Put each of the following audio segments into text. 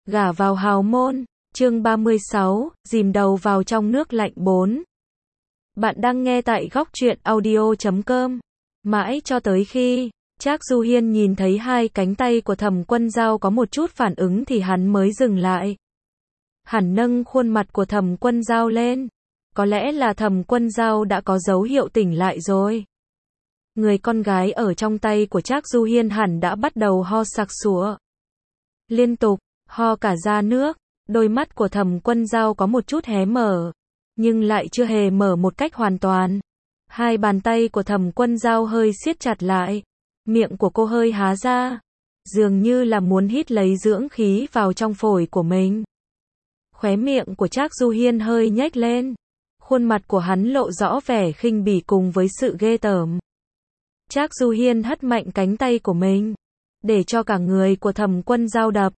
Gả vào hào môn, chương 36, dìm đầu vào trong nước lạnh 4. Bạn đang nghe tại góc truyện audio.com. Mãi cho tới khi Trác Du Hiên nhìn thấy hai cánh tay của Thẩm Quân Dao có một chút phản ứng thì hắn mới dừng lại. Hắn nâng khuôn mặt của Thẩm Quân Dao lên. Có lẽ là Thẩm Quân Dao đã có dấu hiệu tỉnh lại rồi. Người con gái ở trong tay của Trác Du Hiên hẳn đã bắt đầu ho sặc sụa. Liên tục ho cả ra nước, đôi mắt của Thẩm Quân Dao có một chút hé mở, nhưng lại chưa hề mở một cách hoàn toàn. Hai bàn tay của Thẩm Quân Dao hơi siết chặt lại, miệng của cô hơi há ra, dường như là muốn hít lấy dưỡng khí vào trong phổi của mình. Khóe miệng của Trác Du Hiên hơi nhếch lên, khuôn mặt của hắn lộ rõ vẻ khinh bỉ cùng với sự ghê tởm. Trác Du Hiên hất mạnh cánh tay của mình, để cho cả người của Thẩm Quân Dao đập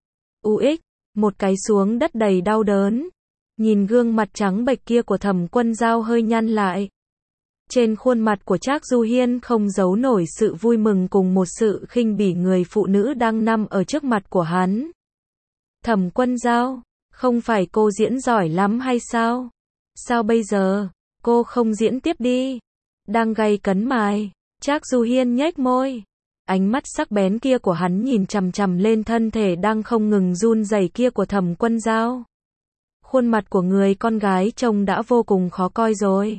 một cái xuống đất đầy đau đớn. Nhìn gương mặt trắng bệch kia của Thẩm Quân Dao hơi nhăn lại. Trên khuôn mặt của Trác Du Hiên không giấu nổi sự vui mừng cùng một sự khinh bỉ người phụ nữ đang nằm ở trước mặt của hắn. Thẩm Quân Dao, không phải cô diễn giỏi lắm hay sao? Sao bây giờ, cô không diễn tiếp đi? Đang gay cấn mài, Trác Du Hiên nhếch môi. Ánh mắt sắc bén kia của hắn nhìn chằm chằm lên thân thể đang không ngừng run rẩy kia của Thẩm Quân Dao. Khuôn mặt của người con gái trông đã vô cùng khó coi rồi.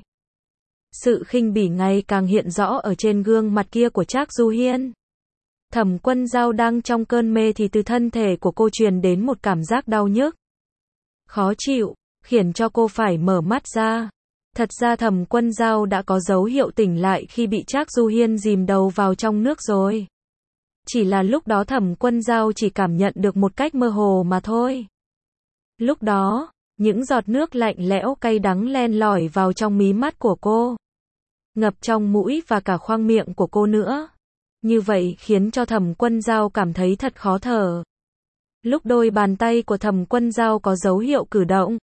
Sự khinh bỉ ngày càng hiện rõ ở trên gương mặt kia của Trác Du Hiên. Thẩm Quân Dao đang trong cơn mê thì từ thân thể của cô truyền đến một cảm giác đau nhức, khó chịu, khiến cho cô phải mở mắt ra. Thật ra Thẩm Quân Dao đã có dấu hiệu tỉnh lại khi bị Trác Du Hiên dìm đầu vào trong nước rồi. Chỉ là lúc đó Thẩm Quân Dao chỉ cảm nhận được một cách mơ hồ mà thôi. Lúc đó, những giọt nước lạnh lẽo cay đắng len lỏi vào trong mí mắt của cô, ngập trong mũi và cả khoang miệng của cô nữa. Như vậy khiến cho Thẩm Quân Dao cảm thấy thật khó thở. Lúc đôi bàn tay của Thẩm Quân Dao có dấu hiệu cử động,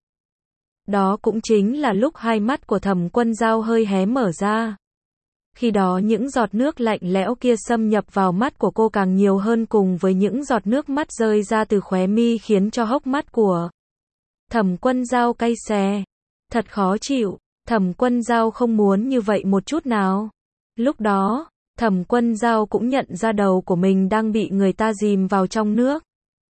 đó cũng chính là lúc hai mắt của Thẩm Quân Dao hơi hé mở ra. Khi đó những giọt nước lạnh lẽo kia xâm nhập vào mắt của cô càng nhiều hơn cùng với những giọt nước mắt rơi ra từ khóe mi khiến cho hốc mắt của Thẩm Quân Dao cay xè. Thật khó chịu, Thẩm Quân Dao không muốn như vậy một chút nào. Lúc đó, Thẩm Quân Dao cũng nhận ra đầu của mình đang bị người ta dìm vào trong nước.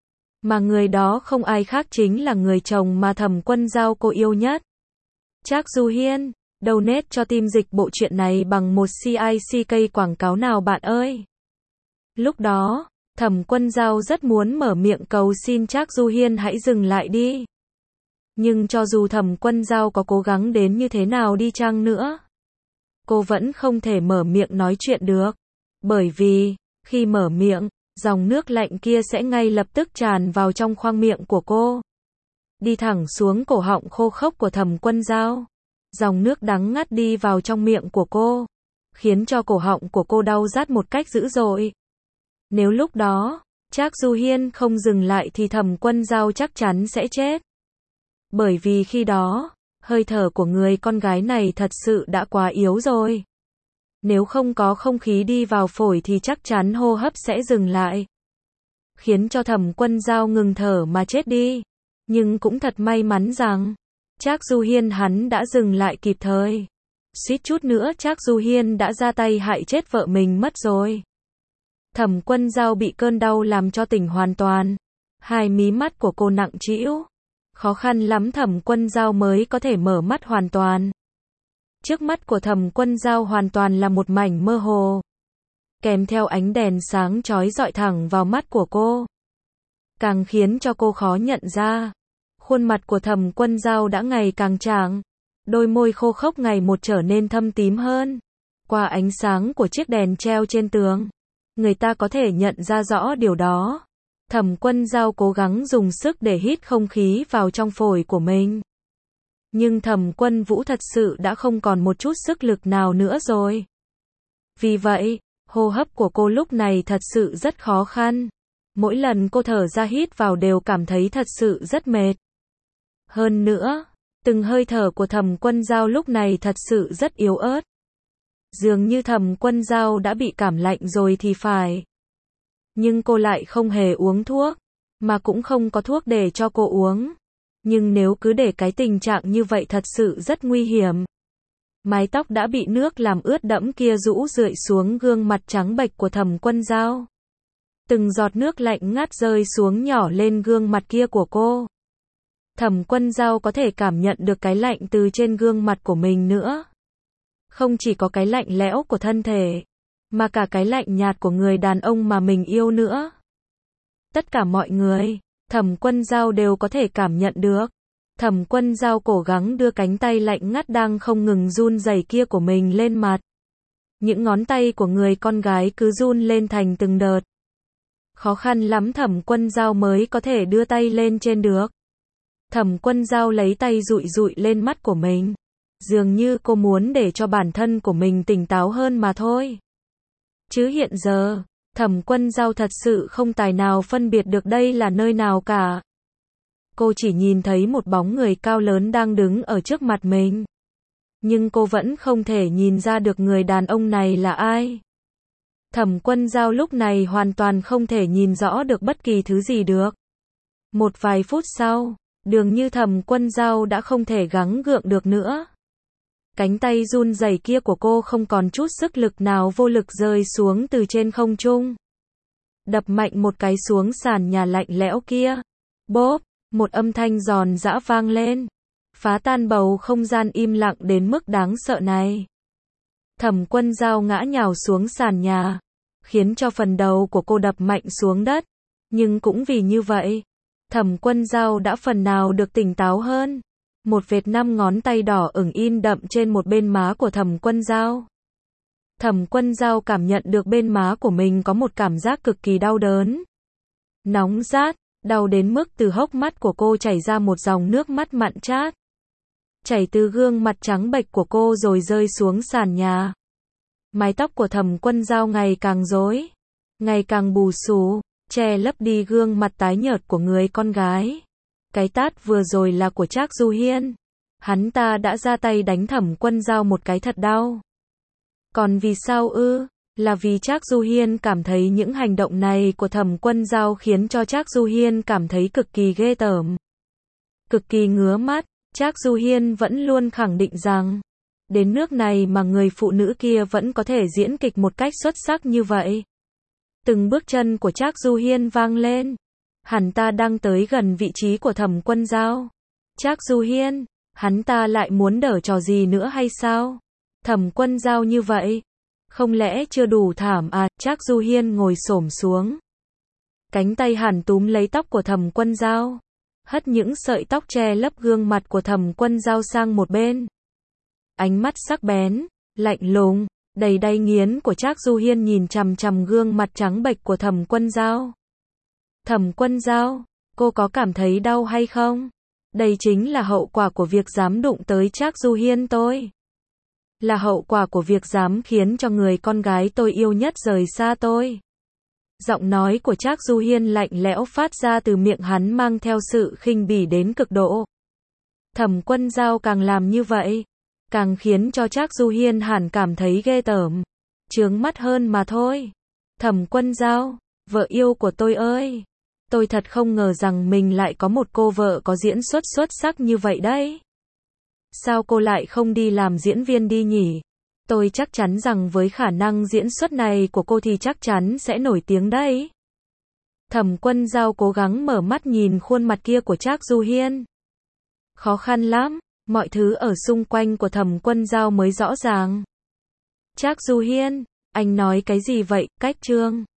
Mà người đó không ai khác chính là người chồng mà Thẩm Quân Dao cô yêu nhất. Trác Du Hiên, donate cho team dịch bộ truyện này bằng một CICK quảng cáo nào bạn ơi. Lúc đó, Thẩm Quân Dao rất muốn mở miệng cầu xin Trác Du Hiên hãy dừng lại đi. Nhưng cho dù Thẩm Quân Dao có cố gắng đến như thế nào đi chăng nữa, cô vẫn không thể mở miệng nói chuyện được. Bởi vì, khi mở miệng, dòng nước lạnh kia sẽ ngay lập tức tràn vào trong khoang miệng của cô, đi thẳng xuống cổ họng khô khốc của Thẩm Quân Dao. Dòng nước đắng ngắt đi vào trong miệng của cô, khiến cho cổ họng của cô đau rát một cách dữ dội. Nếu lúc đó, Trác Du Hiên không dừng lại thì Thẩm Quân Dao chắc chắn sẽ chết. Bởi vì khi đó, hơi thở của người con gái này thật sự đã quá yếu rồi. Nếu không có không khí đi vào phổi thì chắc chắn hô hấp sẽ dừng lại, khiến cho Thẩm Quân Dao ngừng thở mà chết đi. Nhưng cũng thật may mắn rằng Trác Du Hiên hắn đã dừng lại kịp thời. Suýt chút nữa Trác Du Hiên đã ra tay hại chết vợ mình mất rồi. Thẩm Quân Dao bị cơn đau làm cho tỉnh hoàn toàn. Hai mí mắt của cô nặng trĩu. Khó khăn lắm Thẩm Quân Dao mới có thể mở mắt hoàn toàn. Trước mắt của Thẩm Quân Dao hoàn toàn là một mảnh mơ hồ, kèm theo ánh đèn sáng chói rọi thẳng vào mắt của cô, càng khiến cho cô khó nhận ra. Khuôn mặt của Thẩm Quân Dao đã ngày càng trắng, đôi môi khô khốc ngày một trở nên thâm tím hơn. Qua ánh sáng của chiếc đèn treo trên tường, người ta có thể nhận ra rõ điều đó. Thẩm Quân Dao cố gắng dùng sức để hít không khí vào trong phổi của mình. Nhưng Thẩm Quân Vũ thật sự đã không còn một chút sức lực nào nữa rồi. Vì vậy, hô hấp của cô lúc này thật sự rất khó khăn. Mỗi lần cô thở ra hít vào đều cảm thấy thật sự rất mệt. Hơn nữa, từng hơi thở của Thẩm Quân Dao lúc này thật sự rất yếu ớt. Dường như Thẩm Quân Dao đã bị cảm lạnh rồi thì phải. Nhưng cô lại không hề uống thuốc. mà cũng không có thuốc để cho cô uống. Nhưng nếu cứ để cái tình trạng như vậy thật sự rất nguy hiểm. Mái tóc đã bị nước làm ướt đẫm kia rũ rượi xuống gương mặt trắng bệch của Thẩm Quân Dao. Từng giọt nước lạnh ngắt rơi xuống nhỏ lên gương mặt kia của cô. Thẩm Quân Dao có thể cảm nhận được cái lạnh từ trên gương mặt của mình nữa. Không chỉ có cái lạnh lẽo của thân thể, mà cả cái lạnh nhạt của người đàn ông mà mình yêu nữa. Tất cả mọi người, Thẩm Quân Dao đều có thể cảm nhận được. Thẩm Quân Dao cố gắng đưa cánh tay lạnh ngắt đang không ngừng run rẩy kia của mình lên mặt. Những ngón tay của người con gái cứ run lên thành từng đợt. Khó khăn lắm Thẩm Quân Dao mới có thể đưa tay lên trên được. Thẩm Quân Dao lấy tay dụi dụi lên mắt của mình. Dường như cô muốn để cho bản thân của mình tỉnh táo hơn mà thôi. Chứ hiện giờ, Thẩm Quân Dao thật sự không tài nào phân biệt được đây là nơi nào cả. Cô chỉ nhìn thấy một bóng người cao lớn đang đứng ở trước mặt mình. Nhưng cô vẫn không thể nhìn ra được người đàn ông này là ai. Thẩm Quân Dao lúc này hoàn toàn không thể nhìn rõ được bất kỳ thứ gì được. Một vài phút sau, dường như Thẩm Quân Dao đã không thể gắng gượng được nữa. Cánh tay run rẩy kia của cô không còn chút sức lực nào, vô lực rơi xuống từ trên không trung. Đập mạnh một cái xuống sàn nhà lạnh lẽo kia. Bốp, một âm thanh giòn giã vang lên. Phá tan bầu không gian im lặng đến mức đáng sợ này. Thẩm Quân Dao ngã nhào xuống sàn nhà, khiến cho phần đầu của cô đập mạnh xuống đất. Nhưng cũng vì như vậy, Thẩm Quân Dao đã phần nào được tỉnh táo hơn. Một vệt 5 ngón tay đỏ ửng in đậm trên một bên má của Thẩm Quân Dao. Thẩm Quân Dao cảm nhận được bên má của mình có một cảm giác cực kỳ đau đớn. Nóng rát, đau đến mức từ hốc mắt của cô chảy ra một dòng nước mắt mặn chát. Chảy từ gương mặt trắng bệch của cô rồi rơi xuống sàn nhà. Mái tóc của Thẩm Quân Dao ngày càng rối, ngày càng bù xù, che lấp đi gương mặt tái nhợt của người con gái. Cái tát vừa rồi là của Trác Du Hiên. Hắn ta đã ra tay đánh Thẩm Quân Dao một cái thật đau. Còn vì sao ư? Là vì Trác Du Hiên cảm thấy những hành động này của Thẩm Quân Dao khiến cho Trác Du Hiên cảm thấy cực kỳ ghê tởm, cực kỳ ngứa mắt. Trác Du Hiên vẫn luôn khẳng định rằng, đến nước này mà người phụ nữ kia vẫn có thể diễn kịch một cách xuất sắc như vậy. Từng bước chân của Trác Du Hiên vang lên. Hắn ta đang tới gần vị trí của Thẩm Quân Dao. Trác Du Hiên, hắn ta lại muốn đỡ trò gì nữa hay sao? Thẩm Quân Dao như vậy, không lẽ chưa đủ thảm à? Trác Du Hiên ngồi xổm xuống. Cánh tay hắn túm lấy tóc của Thẩm Quân Dao, hất những sợi tóc che lấp gương mặt của Thẩm Quân Dao sang một bên. Ánh mắt sắc bén, lạnh lùng, đầy đay nghiến của Trác Du Hiên nhìn chằm chằm gương mặt trắng bệch của Thẩm Quân Dao. Thẩm Quân Dao, cô có cảm thấy đau hay không? Đây chính là hậu quả của việc dám đụng tới Trác Du Hiên tôi. Là hậu quả của việc dám khiến cho người con gái tôi yêu nhất rời xa tôi. Giọng nói của Trác Du Hiên lạnh lẽo phát ra từ miệng hắn mang theo sự khinh bỉ đến cực độ. Thẩm Quân Dao càng làm như vậy, càng khiến cho Trác Du Hiên hẳn cảm thấy ghê tởm, chướng mắt hơn mà thôi. Thẩm Quân Dao, vợ yêu của tôi ơi, tôi thật không ngờ rằng mình lại có một cô vợ có diễn xuất xuất sắc như vậy đấy. Sao cô lại không đi làm diễn viên đi nhỉ? Tôi chắc chắn rằng với khả năng diễn xuất này của cô thì chắc chắn sẽ nổi tiếng đấy. Thẩm Quân Dao cố gắng mở mắt nhìn khuôn mặt kia của Trác Du Hiên. Khó khăn lắm, mọi thứ ở xung quanh của Thẩm Quân Dao mới rõ ràng. Trác Du Hiên, anh nói cái gì vậy? Cách chương